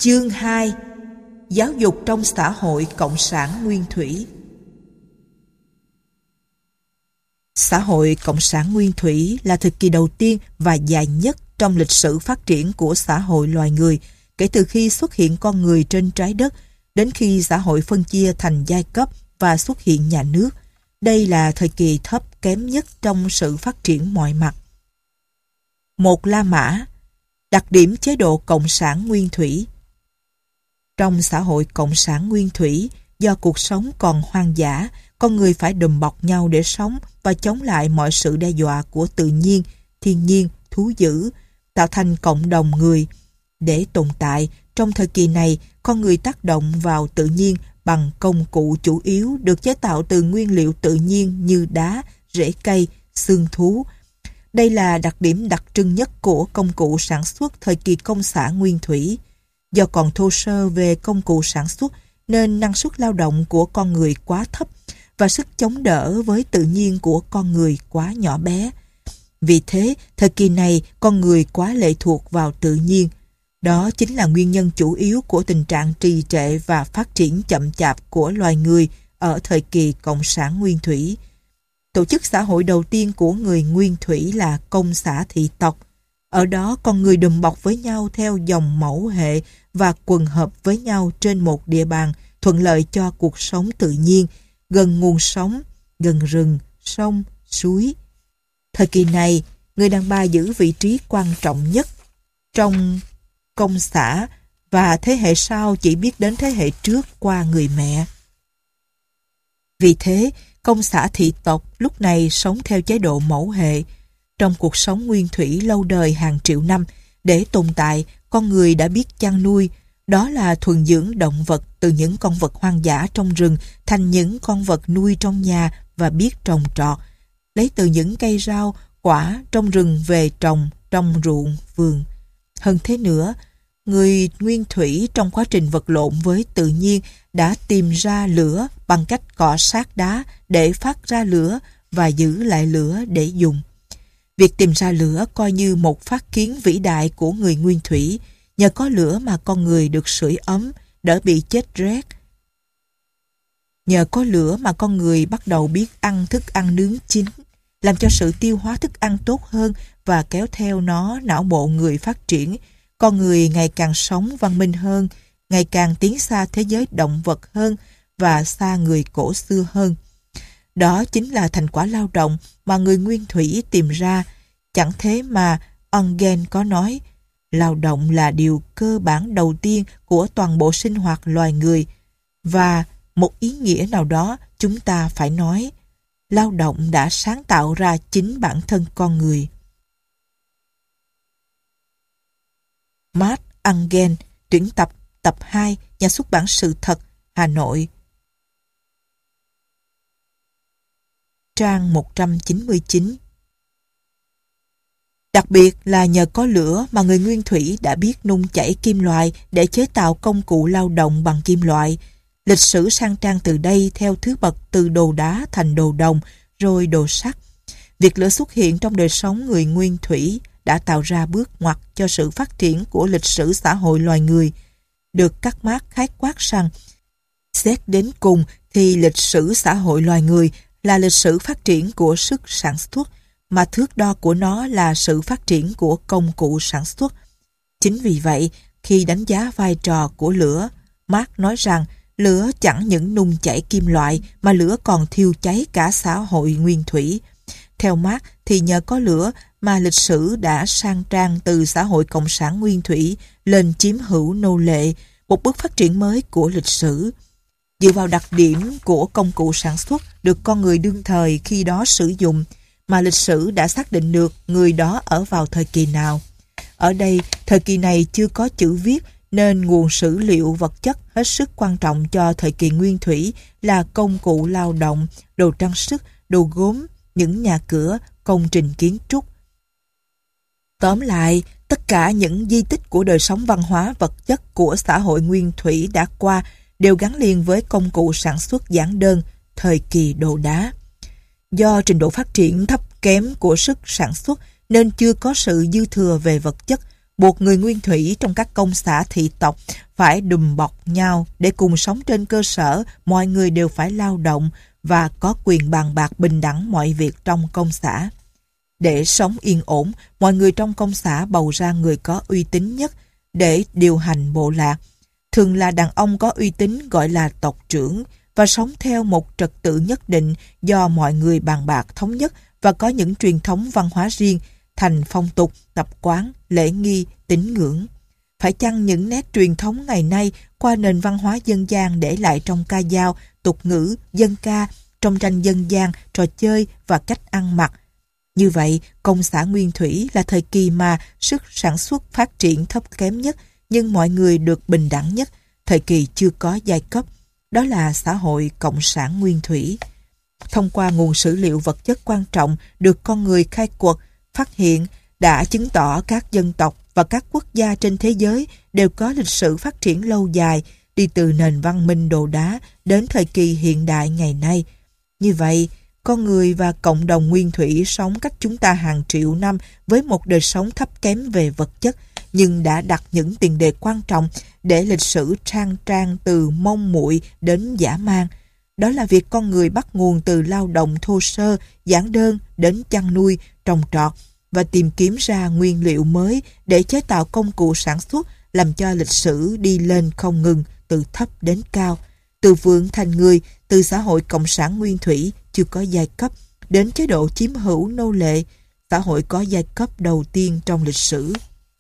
Chương 2: Giáo dục trong xã hội cộng sản nguyên thủy. Xã hội cộng sản nguyên thủy là thời kỳ đầu tiên và dài nhất trong lịch sử phát triển của xã hội loài người kể từ khi xuất hiện con người trên trái đất đến khi xã hội phân chia thành giai cấp và xuất hiện nhà nước. Đây là thời kỳ thấp kém nhất trong sự phát triển mọi mặt. Một La Mã. Đặc điểm chế độ cộng sản nguyên thủy. Trong xã hội cộng sản nguyên thủy, do cuộc sống còn hoang dã, con người phải đùm bọc nhau để sống và chống lại mọi sự đe dọa của tự nhiên, thiên nhiên, thú dữ, tạo thành cộng đồng người. Để tồn tại, trong thời kỳ này, con người tác động vào tự nhiên bằng công cụ chủ yếu được chế tạo từ nguyên liệu tự nhiên như đá, rễ cây, xương thú. Đây là đặc điểm đặc trưng nhất của công cụ sản xuất thời kỳ công xã nguyên thủy. Do còn thô sơ về công cụ sản xuất nên năng suất lao động của con người quá thấp và sức chống đỡ với tự nhiên của con người quá nhỏ bé. Vì thế, thời kỳ này con người quá lệ thuộc vào tự nhiên. Đó chính là nguyên nhân chủ yếu của tình trạng trì trệ và phát triển chậm chạp của loài người ở thời kỳ cộng sản nguyên thủy. Tổ chức xã hội đầu tiên của người nguyên thủy là công xã thị tộc. Ở đó con người đùm bọc với nhau theo dòng mẫu hệ và quần hợp với nhau trên một địa bàn thuận lợi cho cuộc sống tự nhiên, gần nguồn sống, gần rừng, sông, suối. Thời kỳ này, người đàn bà giữ vị trí quan trọng nhất trong công xã và thế hệ sau chỉ biết đến thế hệ trước qua người mẹ. Vì thế, công xã thị tộc lúc này sống theo chế độ mẫu hệ. Trong cuộc sống nguyên thủy lâu đời hàng triệu năm, để tồn tại, con người đã biết chăn nuôi, đó là thuần dưỡng động vật từ những con vật hoang dã trong rừng thành những con vật nuôi trong nhà và biết trồng trọt, lấy từ những cây rau, quả trong rừng về trồng trong ruộng, vườn. Hơn thế nữa, người nguyên thủy trong quá trình vật lộn với tự nhiên đã tìm ra lửa bằng cách cọ sát đá để phát ra lửa và giữ lại lửa để dùng. Việc tìm ra lửa coi như một phát kiến vĩ đại của người nguyên thủy. Nhờ có lửa mà con người được sưởi ấm, đỡ bị chết rét. Nhờ có lửa mà con người bắt đầu biết ăn thức ăn nướng chín, làm cho sự tiêu hóa thức ăn tốt hơn và kéo theo nó não bộ người phát triển. Con người ngày càng sống văn minh hơn, ngày càng tiến xa thế giới động vật hơn và xa người cổ xưa hơn. Đó chính là thành quả lao động mà người nguyên thủy tìm ra. Chẳng thế mà Engel có nói, lao động là điều cơ bản đầu tiên của toàn bộ sinh hoạt loài người. Và một ý nghĩa nào đó chúng ta phải nói, lao động đã sáng tạo ra chính bản thân con người. Mark Engel, tuyển tập, tập 2, nhà xuất bản Sự Thật, Hà Nội. Trang 199. Đặc biệt là nhờ có lửa mà người nguyên thủy đã biết nung chảy kim loại để chế tạo công cụ lao động bằng kim loại. Lịch sử sang trang từ đây theo thứ bậc từ đồ đá thành đồ đồng, rồi đồ sắt. Việc lửa xuất hiện trong đời sống người nguyên thủy đã tạo ra bước ngoặt cho sự phát triển của lịch sử xã hội loài người. Được các mác khái quát rằng, xét đến cùng thì lịch sử xã hội loài người là lịch sử phát triển của sức sản xuất, mà thước đo của nó là sự phát triển của công cụ sản xuất. Chính vì vậy, khi đánh giá vai trò của lửa, Marx nói rằng lửa chẳng những nung chảy kim loại mà lửa còn thiêu cháy cả xã hội nguyên thủy. Theo Marx thì nhờ có lửa mà lịch sử đã sang trang từ xã hội cộng sản nguyên thủy lên chiếm hữu nô lệ, một bước phát triển mới của lịch sử. Dựa vào đặc điểm của công cụ sản xuất được con người đương thời khi đó sử dụng, mà lịch sử đã xác định được người đó ở vào thời kỳ nào. Ở đây, thời kỳ này chưa có chữ viết nên nguồn sử liệu vật chất hết sức quan trọng cho thời kỳ nguyên thủy là công cụ lao động, đồ trang sức, đồ gốm, những nhà cửa, công trình kiến trúc. Tóm lại, tất cả những di tích của đời sống văn hóa vật chất của xã hội nguyên thủy đã qua đều gắn liền với công cụ sản xuất giản đơn, thời kỳ đồ đá. Do trình độ phát triển thấp kém của sức sản xuất nên chưa có sự dư thừa về vật chất, buộc người nguyên thủy trong các công xã thị tộc phải đùm bọc nhau để cùng sống trên cơ sở mọi người đều phải lao động và có quyền bàn bạc bình đẳng mọi việc trong công xã. Để sống yên ổn, mọi người trong công xã bầu ra người có uy tín nhất để điều hành bộ lạc. Thường là đàn ông có uy tín gọi là tộc trưởng và sống theo một trật tự nhất định do mọi người bàn bạc thống nhất và có những truyền thống văn hóa riêng thành phong tục, tập quán, lễ nghi, tín ngưỡng. Phải chăng những nét truyền thống ngày nay qua nền văn hóa dân gian để lại trong ca dao, tục ngữ, dân ca, trong tranh dân gian, trò chơi và cách ăn mặc. Như vậy, công xã nguyên thủy là thời kỳ mà sức sản xuất phát triển thấp kém nhất nhưng mọi người được bình đẳng nhất, thời kỳ chưa có giai cấp. Đó là xã hội cộng sản nguyên thủy. Thông qua nguồn sử liệu vật chất quan trọng được con người khai quật, phát hiện đã chứng tỏ các dân tộc và các quốc gia trên thế giới đều có lịch sử phát triển lâu dài đi từ nền văn minh đồ đá đến thời kỳ hiện đại ngày nay. Như vậy, con người và cộng đồng nguyên thủy sống cách chúng ta hàng triệu năm với một đời sống thấp kém về vật chất nhưng đã đặt những tiền đề quan trọng để lịch sử trang trang từ mông muội đến dã man. Đó là việc con người bắt nguồn từ lao động thô sơ, giản đơn đến chăn nuôi, trồng trọt và tìm kiếm ra nguyên liệu mới để chế tạo công cụ sản xuất làm cho lịch sử đi lên không ngừng từ thấp đến cao. Từ vượng thành người, từ xã hội cộng sản nguyên thủy chưa có giai cấp đến chế độ chiếm hữu nô lệ, xã hội có giai cấp đầu tiên trong lịch sử.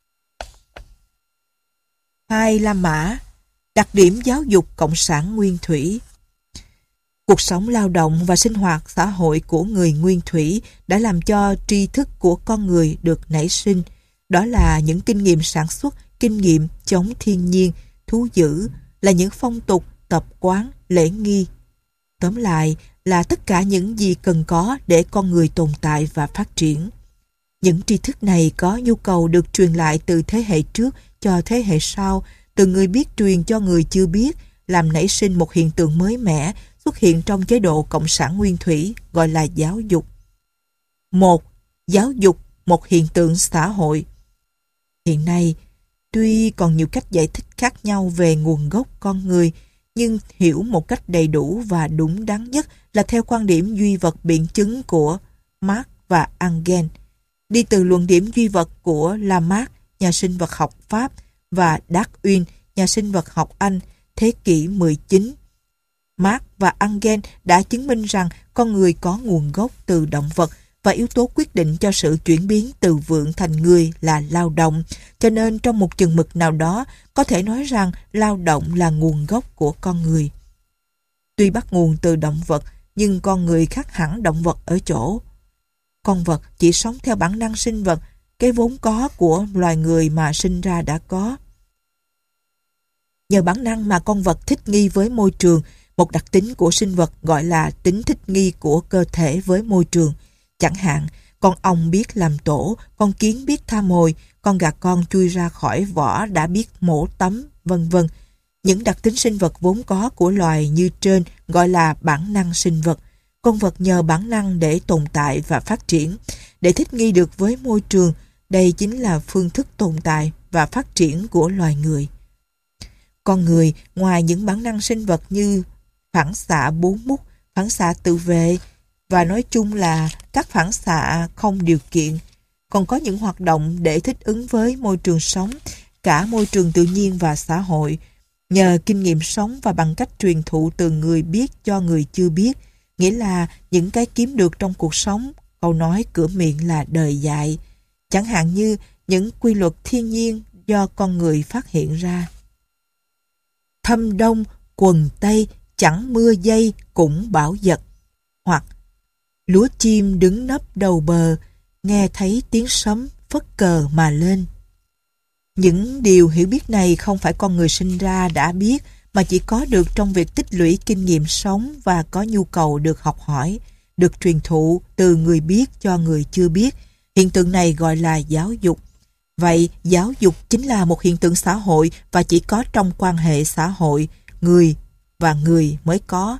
2. La Mã. Đặc điểm giáo dục cộng sản nguyên thủy. Cuộc sống lao động và sinh hoạt xã hội của người nguyên thủy đã làm cho tri thức của con người được nảy sinh. Đó là những kinh nghiệm sản xuất, kinh nghiệm chống thiên nhiên, thú dữ, là những phong tục, tập quán, lễ nghi. Tóm lại là tất cả những gì cần có để con người tồn tại và phát triển. Những tri thức này có nhu cầu được truyền lại từ thế hệ trước cho thế hệ sau, từ người biết truyền cho người chưa biết, làm nảy sinh một hiện tượng mới mẻ xuất hiện trong chế độ cộng sản nguyên thủy gọi là giáo dục. 1. Giáo dục, một hiện tượng xã hội. Hiện nay, tuy còn nhiều cách giải thích khác nhau về nguồn gốc con người, nhưng hiểu một cách đầy đủ và đúng đắn nhất là theo quan điểm duy vật biện chứng của Marx và Engels, đi từ luận điểm duy vật của Lamarck, nhà sinh vật học Pháp, và Darwin, nhà sinh vật học Anh, thế kỷ 19. Marx và Engels đã chứng minh rằng con người có nguồn gốc từ động vật và yếu tố quyết định cho sự chuyển biến từ vượn thành người là lao động. Cho nên trong một chừng mực nào đó có thể nói rằng lao động là nguồn gốc của con người. Tuy bắt nguồn từ động vật nhưng con người khác hẳn động vật ở chỗ con vật chỉ sống theo bản năng sinh vật, cái vốn có của loài người mà sinh ra đã có. Nhờ bản năng mà con vật thích nghi với môi trường, một đặc tính của sinh vật gọi là tính thích nghi của cơ thể với môi trường. Chẳng hạn, con ong biết làm tổ, con kiến biết tha mồi, con gà con chui ra khỏi vỏ đã biết mổ tắm, vân vân. Những đặc tính sinh vật vốn có của loài như trên gọi là bản năng sinh vật. Con vật nhờ bản năng để tồn tại và phát triển, để thích nghi được với môi trường. Đây chính là phương thức tồn tại và phát triển của loài người. Con người, ngoài những bản năng sinh vật như phản xạ bốn mút, phản xạ tự vệ và nói chung là các phản xạ không điều kiện, còn có những hoạt động để thích ứng với môi trường sống, cả môi trường tự nhiên và xã hội, nhờ kinh nghiệm sống và bằng cách truyền thụ từ người biết cho người chưa biết, nghĩa là những cái kiếm được trong cuộc sống, câu nói cửa miệng là đời dạy, chẳng hạn như những quy luật thiên nhiên do con người phát hiện ra. Thâm đông, quần tây, chẳng mưa dây cũng bão giật. Hoặc lúa chim đứng nấp đầu bờ, nghe thấy tiếng sấm phất cờ mà lên. Những điều hiểu biết này không phải con người sinh ra đã biết, mà chỉ có được trong việc tích lũy kinh nghiệm sống và có nhu cầu được học hỏi, được truyền thụ từ người biết cho người chưa biết. Hiện tượng này gọi là giáo dục. Vậy, giáo dục chính là một hiện tượng xã hội và chỉ có trong quan hệ xã hội, người và người mới có.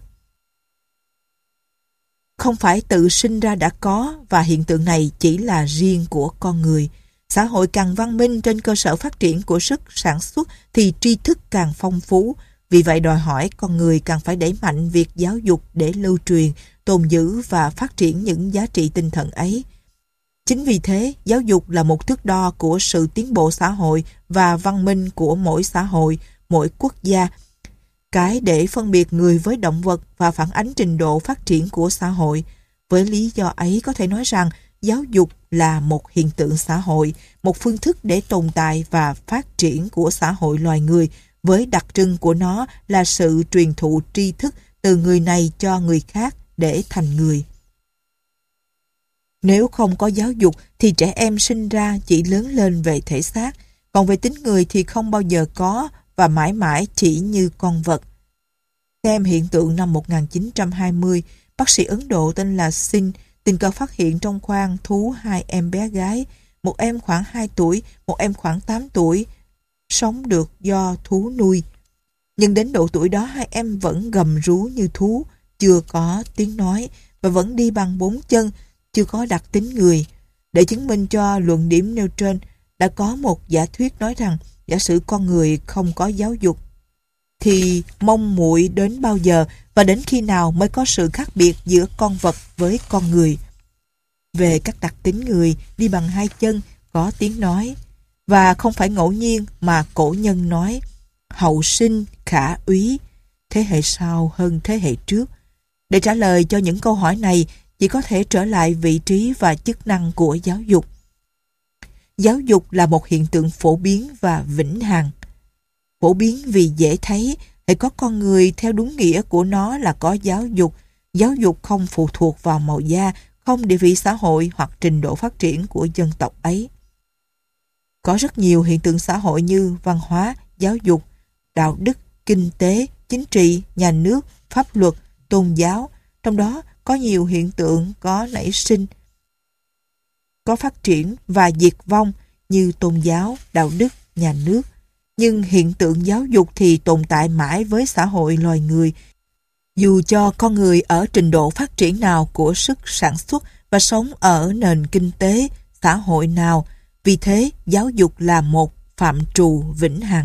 Không phải tự sinh ra đã có và hiện tượng này chỉ là riêng của con người. Xã hội càng văn minh trên cơ sở phát triển của sức sản xuất thì tri thức càng phong phú. Vì vậy đòi hỏi con người càng phải đẩy mạnh việc giáo dục để lưu truyền, tồn giữ và phát triển những giá trị tinh thần ấy. Chính vì thế, giáo dục là một thước đo của sự tiến bộ xã hội và văn minh của mỗi xã hội, mỗi quốc gia. Cái để phân biệt người với động vật và phản ánh trình độ phát triển của xã hội. Với lý do ấy có thể nói rằng giáo dục là một hiện tượng xã hội, một phương thức để tồn tại và phát triển của xã hội loài người, với đặc trưng của nó là sự truyền thụ tri thức từ người này cho người khác để thành người. Nếu không có giáo dục thì trẻ em sinh ra chỉ lớn lên về thể xác, còn về tính người thì không bao giờ có và mãi mãi chỉ như con vật. Xem hiện tượng năm 1920, bác sĩ Ấn Độ tên là Singh tình cờ phát hiện trong khoang thú 2 em bé gái, một em khoảng 2 tuổi, một em khoảng 8 tuổi, sống được do thú nuôi. Nhưng đến độ tuổi đó 2 em vẫn gầm rú như thú, chưa có tiếng nói và vẫn đi bằng 4 chân, chưa có đặc tính người. Để chứng minh cho luận điểm nêu trên, đã có một giả thuyết nói rằng giả sử con người không có giáo dục thì mong muội đến bao giờ và đến khi nào mới có sự khác biệt giữa con vật với con người. Về các đặc tính người, đi bằng 2 chân, có tiếng nói, và không phải ngẫu nhiên mà cổ nhân nói hậu sinh khả úy, thế hệ sau hơn thế hệ trước. Để trả lời cho những câu hỏi này, chỉ có thể trở lại vị trí và chức năng của giáo dục. Giáo dục là một hiện tượng phổ biến và vĩnh hằng. Phổ biến vì dễ thấy, hãy có con người theo đúng nghĩa của nó là có giáo dục. Giáo dục không phụ thuộc vào màu da, không địa vị xã hội hoặc trình độ phát triển của dân tộc ấy. Có rất nhiều hiện tượng xã hội như văn hóa, giáo dục, đạo đức, kinh tế, chính trị, nhà nước, pháp luật, tôn giáo. Trong đó có nhiều hiện tượng có nảy sinh, có phát triển và diệt vong như tôn giáo, đạo đức, nhà nước. Nhưng hiện tượng giáo dục thì tồn tại mãi với xã hội loài người, dù cho con người ở trình độ phát triển nào của sức sản xuất và sống ở nền kinh tế, xã hội nào. Vì thế, giáo dục là một phạm trù vĩnh hằng.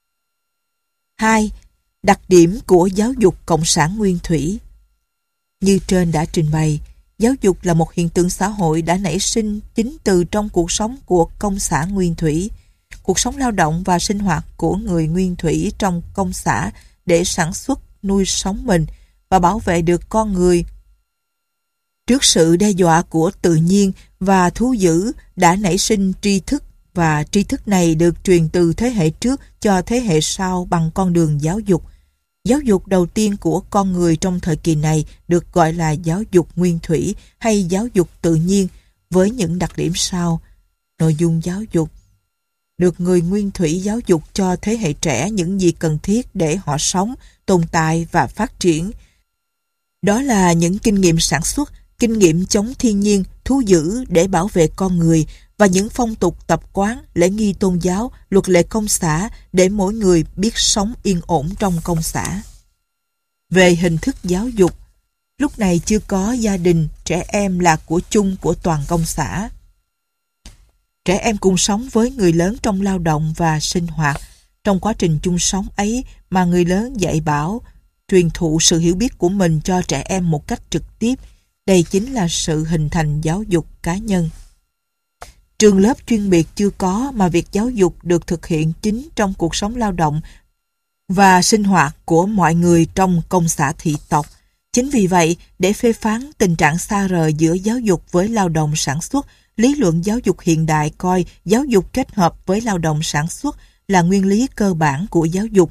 2. Đặc điểm của giáo dục cộng sản nguyên thủy. Như trên đã trình bày, giáo dục là một hiện tượng xã hội đã nảy sinh chính từ trong cuộc sống của công xã nguyên thủy. Cuộc sống lao động và sinh hoạt của người nguyên thủy trong công xã để sản xuất, nuôi sống mình và bảo vệ được con người trước sự đe dọa của tự nhiên và thú dữ đã nảy sinh tri thức, và tri thức này được truyền từ thế hệ trước cho thế hệ sau bằng con đường giáo dục. Giáo dục đầu tiên của con người trong thời kỳ này được gọi là giáo dục nguyên thủy hay giáo dục tự nhiên với những đặc điểm sau. Nội dung giáo dục: được người nguyên thủy giáo dục cho thế hệ trẻ những gì cần thiết để họ sống, tồn tại và phát triển. Đó là những kinh nghiệm sản xuất, kinh nghiệm chống thiên nhiên, thú dữ để bảo vệ con người và những phong tục tập quán, lễ nghi tôn giáo, luật lệ công xã để mỗi người biết sống yên ổn trong công xã. Về hình thức giáo dục, lúc này chưa có gia đình, trẻ em là của chung của toàn công xã. Trẻ em cùng sống với người lớn trong lao động và sinh hoạt. Trong quá trình chung sống ấy mà người lớn dạy bảo, truyền thụ sự hiểu biết của mình cho trẻ em một cách trực tiếp. Đây chính là sự hình thành giáo dục cá nhân. Trường lớp chuyên biệt chưa có mà việc giáo dục được thực hiện chính trong cuộc sống lao động và sinh hoạt của mọi người trong công xã thị tộc. Chính vì vậy, để phê phán tình trạng xa rời giữa giáo dục với lao động sản xuất, lý luận giáo dục hiện đại coi giáo dục kết hợp với lao động sản xuất là nguyên lý cơ bản của giáo dục.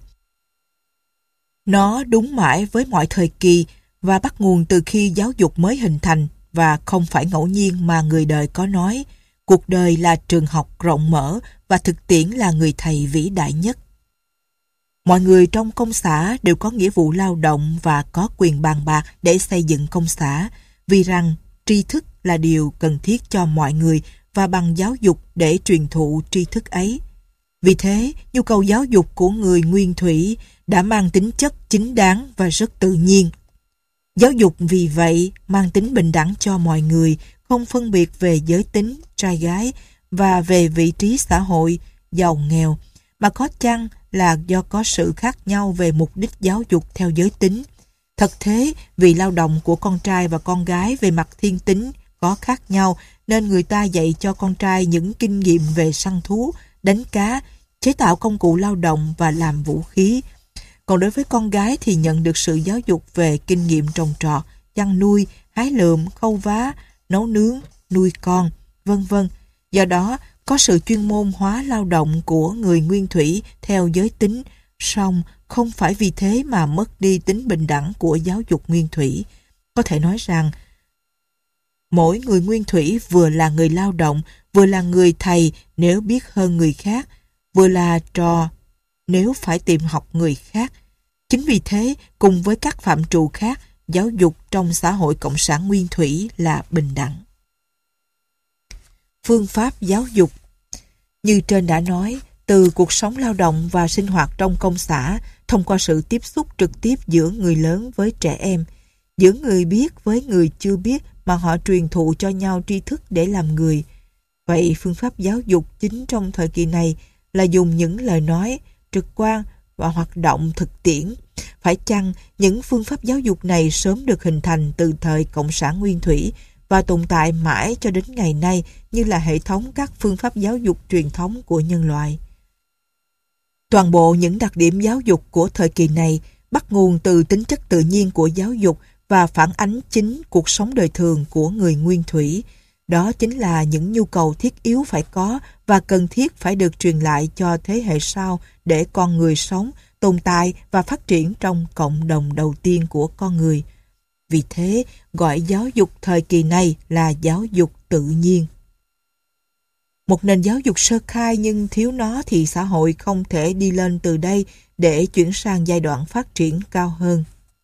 Nó đúng mãi với mọi thời kỳ và bắt nguồn từ khi giáo dục mới hình thành, và không phải ngẫu nhiên mà người đời có nói cuộc đời là trường học rộng mở và thực tiễn là người thầy vĩ đại nhất. Mọi người trong công xã đều có nghĩa vụ lao động và có quyền bàn bạc để xây dựng công xã, vì rằng tri thức là điều cần thiết cho mọi người và bằng giáo dục để truyền thụ tri thức ấy. Vì thế, nhu cầu giáo dục của người nguyên thủy đã mang tính chất chính đáng và rất tự nhiên. Giáo dục vì vậy mang tính bình đẳng cho mọi người, không phân biệt về giới tính, trai gái, và về vị trí xã hội, giàu nghèo, mà có chăng là do có sự khác nhau về mục đích giáo dục theo giới tính. Thật thế, vì lao động của con trai và con gái về mặt thiên tính có khác nhau, nên người ta dạy cho con trai những kinh nghiệm về săn thú, đánh cá, chế tạo công cụ lao động và làm vũ khí. Còn đối với con gái thì nhận được sự giáo dục về kinh nghiệm trồng trọt, chăn nuôi, hái lượm, khâu vá, nấu nướng, nuôi con, vân vân. Do đó, có sự chuyên môn hóa lao động của người nguyên thủy theo giới tính, song không phải vì thế mà mất đi tính bình đẳng của giáo dục nguyên thủy. Có thể nói rằng, mỗi người nguyên thủy vừa là người lao động, vừa là người thầy nếu biết hơn người khác, vừa là trò nếu phải tìm học người khác. Chính vì thế, cùng với các phạm trù khác, giáo dục trong xã hội cộng sản nguyên thủy là bình đẳng. Phương pháp giáo dục. Như trên đã nói, từ cuộc sống lao động và sinh hoạt trong công xã, thông qua sự tiếp xúc trực tiếp giữa người lớn với trẻ em, giữa người biết với người chưa biết mà họ truyền thụ cho nhau tri thức để làm người. Vậy phương pháp giáo dục chính trong thời kỳ này là dùng những lời nói trực quan và hoạt động thực tiễn. Phải chăng những phương pháp giáo dục này sớm được hình thành từ thời Cộng sản Nguyên Thủy và tồn tại mãi cho đến ngày nay như là hệ thống các phương pháp giáo dục truyền thống của nhân loại? Toàn bộ những đặc điểm giáo dục của thời kỳ này bắt nguồn từ tính chất tự nhiên của giáo dục và phản ánh chính cuộc sống đời thường của người nguyên thủy. Đó chính là những nhu cầu thiết yếu phải có và cần thiết phải được truyền lại cho thế hệ sau để con người sống, tồn tại và phát triển trong cộng đồng đầu tiên của con người. Vì thế, gọi giáo dục thời kỳ này là giáo dục tự nhiên. Một nền giáo dục sơ khai nhưng thiếu nó thì xã hội không thể đi lên từ đây để chuyển sang giai đoạn phát triển cao hơn.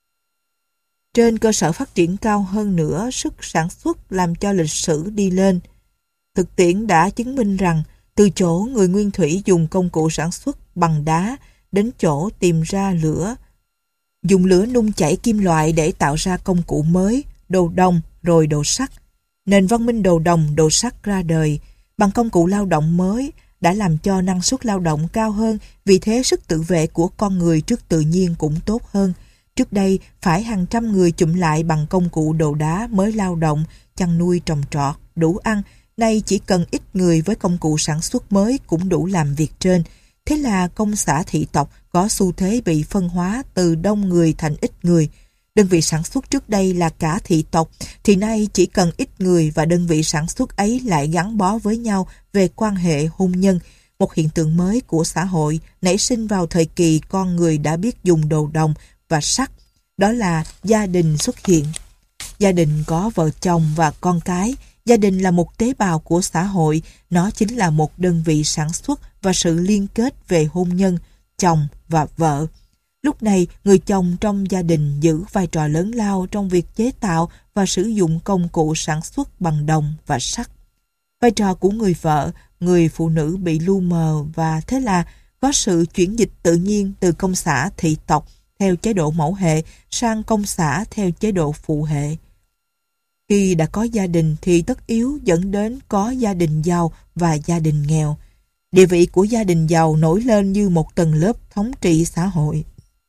Trên cơ sở phát triển cao hơn nữa, sức sản xuất làm cho lịch sử đi lên. Thực tiễn đã chứng minh rằng, từ chỗ người nguyên thủy dùng công cụ sản xuất bằng đá, đến chỗ tìm ra lửa, dùng lửa nung chảy kim loại để tạo ra công cụ mới, đồ đồng rồi đồ sắt. Nền văn minh đồ đồng, đồ sắt ra đời, bằng công cụ lao động mới, đã làm cho năng suất lao động cao hơn, vì thế sức tự vệ của con người trước tự nhiên cũng tốt hơn. Trước đây, phải hàng trăm người chụm lại bằng công cụ đồ đá mới lao động, chăn nuôi trồng trọt, đủ ăn. Nay chỉ cần ít người với công cụ sản xuất mới cũng đủ làm việc trên. Thế là công xã thị tộc có xu thế bị phân hóa từ đông người thành ít người. Đơn vị sản xuất trước đây là cả thị tộc, thì nay chỉ cần ít người và đơn vị sản xuất ấy lại gắn bó với nhau về quan hệ hôn nhân. Một hiện tượng mới của xã hội nảy sinh vào thời kỳ con người đã biết dùng đồ đồng và sắt, đó là gia đình xuất hiện. Gia đình có vợ chồng và con cái. Gia đình là một tế bào của xã hội, nó chính là một đơn vị sản xuất và sự liên kết về hôn nhân, chồng và vợ. Lúc này, người chồng trong gia đình giữ vai trò lớn lao trong việc chế tạo và sử dụng công cụ sản xuất bằng đồng và sắt. Vai trò của người vợ, người phụ nữ bị lu mờ và thế là có sự chuyển dịch tự nhiên từ công xã thị tộc theo chế độ mẫu hệ sang công xã theo chế độ phụ hệ. Khi đã có gia đình thì tất yếu dẫn đến có gia đình giàu và gia đình nghèo. Địa vị của gia đình giàu nổi lên như một tầng lớp thống trị xã hội.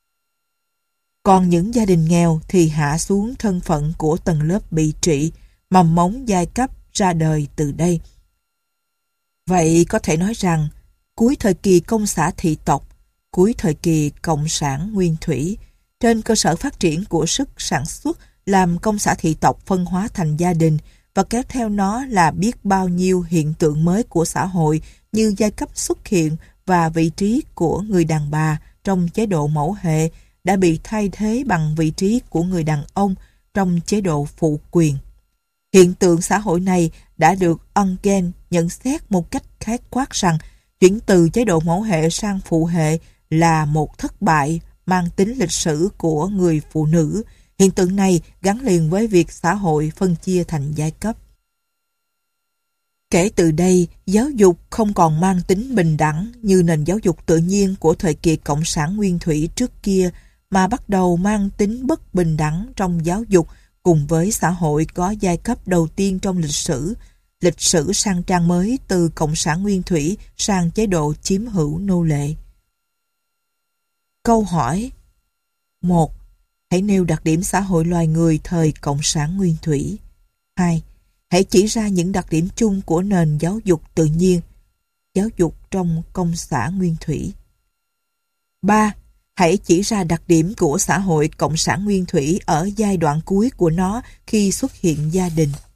Còn những gia đình nghèo thì hạ xuống thân phận của tầng lớp bị trị, mầm mống giai cấp ra đời từ đây. Vậy có thể nói rằng, cuối thời kỳ công xã thị tộc, cuối thời kỳ cộng sản nguyên thủy, trên cơ sở phát triển của sức sản xuất làm công xã thị tộc phân hóa thành gia đình và kéo theo nó là biết bao nhiêu hiện tượng mới của xã hội như giai cấp xuất hiện và vị trí của người đàn bà trong chế độ mẫu hệ đã bị thay thế bằng vị trí của người đàn ông trong chế độ phụ quyền. Hiện tượng xã hội này đã được Engels nhận xét một cách khái quát rằng chuyển từ chế độ mẫu hệ sang phụ hệ là một thất bại mang tính lịch sử của người phụ nữ. Hiện tượng này gắn liền với việc xã hội phân chia thành giai cấp. Kể từ đây, giáo dục không còn mang tính bình đẳng như nền giáo dục tự nhiên của thời kỳ cộng sản nguyên thủy trước kia, mà bắt đầu mang tính bất bình đẳng trong giáo dục cùng với xã hội có giai cấp đầu tiên trong lịch sử. lịch sử sang trang mới từ Cộng sản Nguyên Thủy sang chế độ chiếm hữu nô lệ. Câu hỏi 1. Hãy nêu đặc điểm xã hội loài người thời Cộng sản Nguyên Thủy. 2. Hãy chỉ ra những đặc điểm chung của nền giáo dục tự nhiên, giáo dục trong Công xã Nguyên Thủy. 3. Hãy chỉ ra đặc điểm của xã hội Cộng sản Nguyên Thủy ở giai đoạn cuối của nó khi xuất hiện gia đình.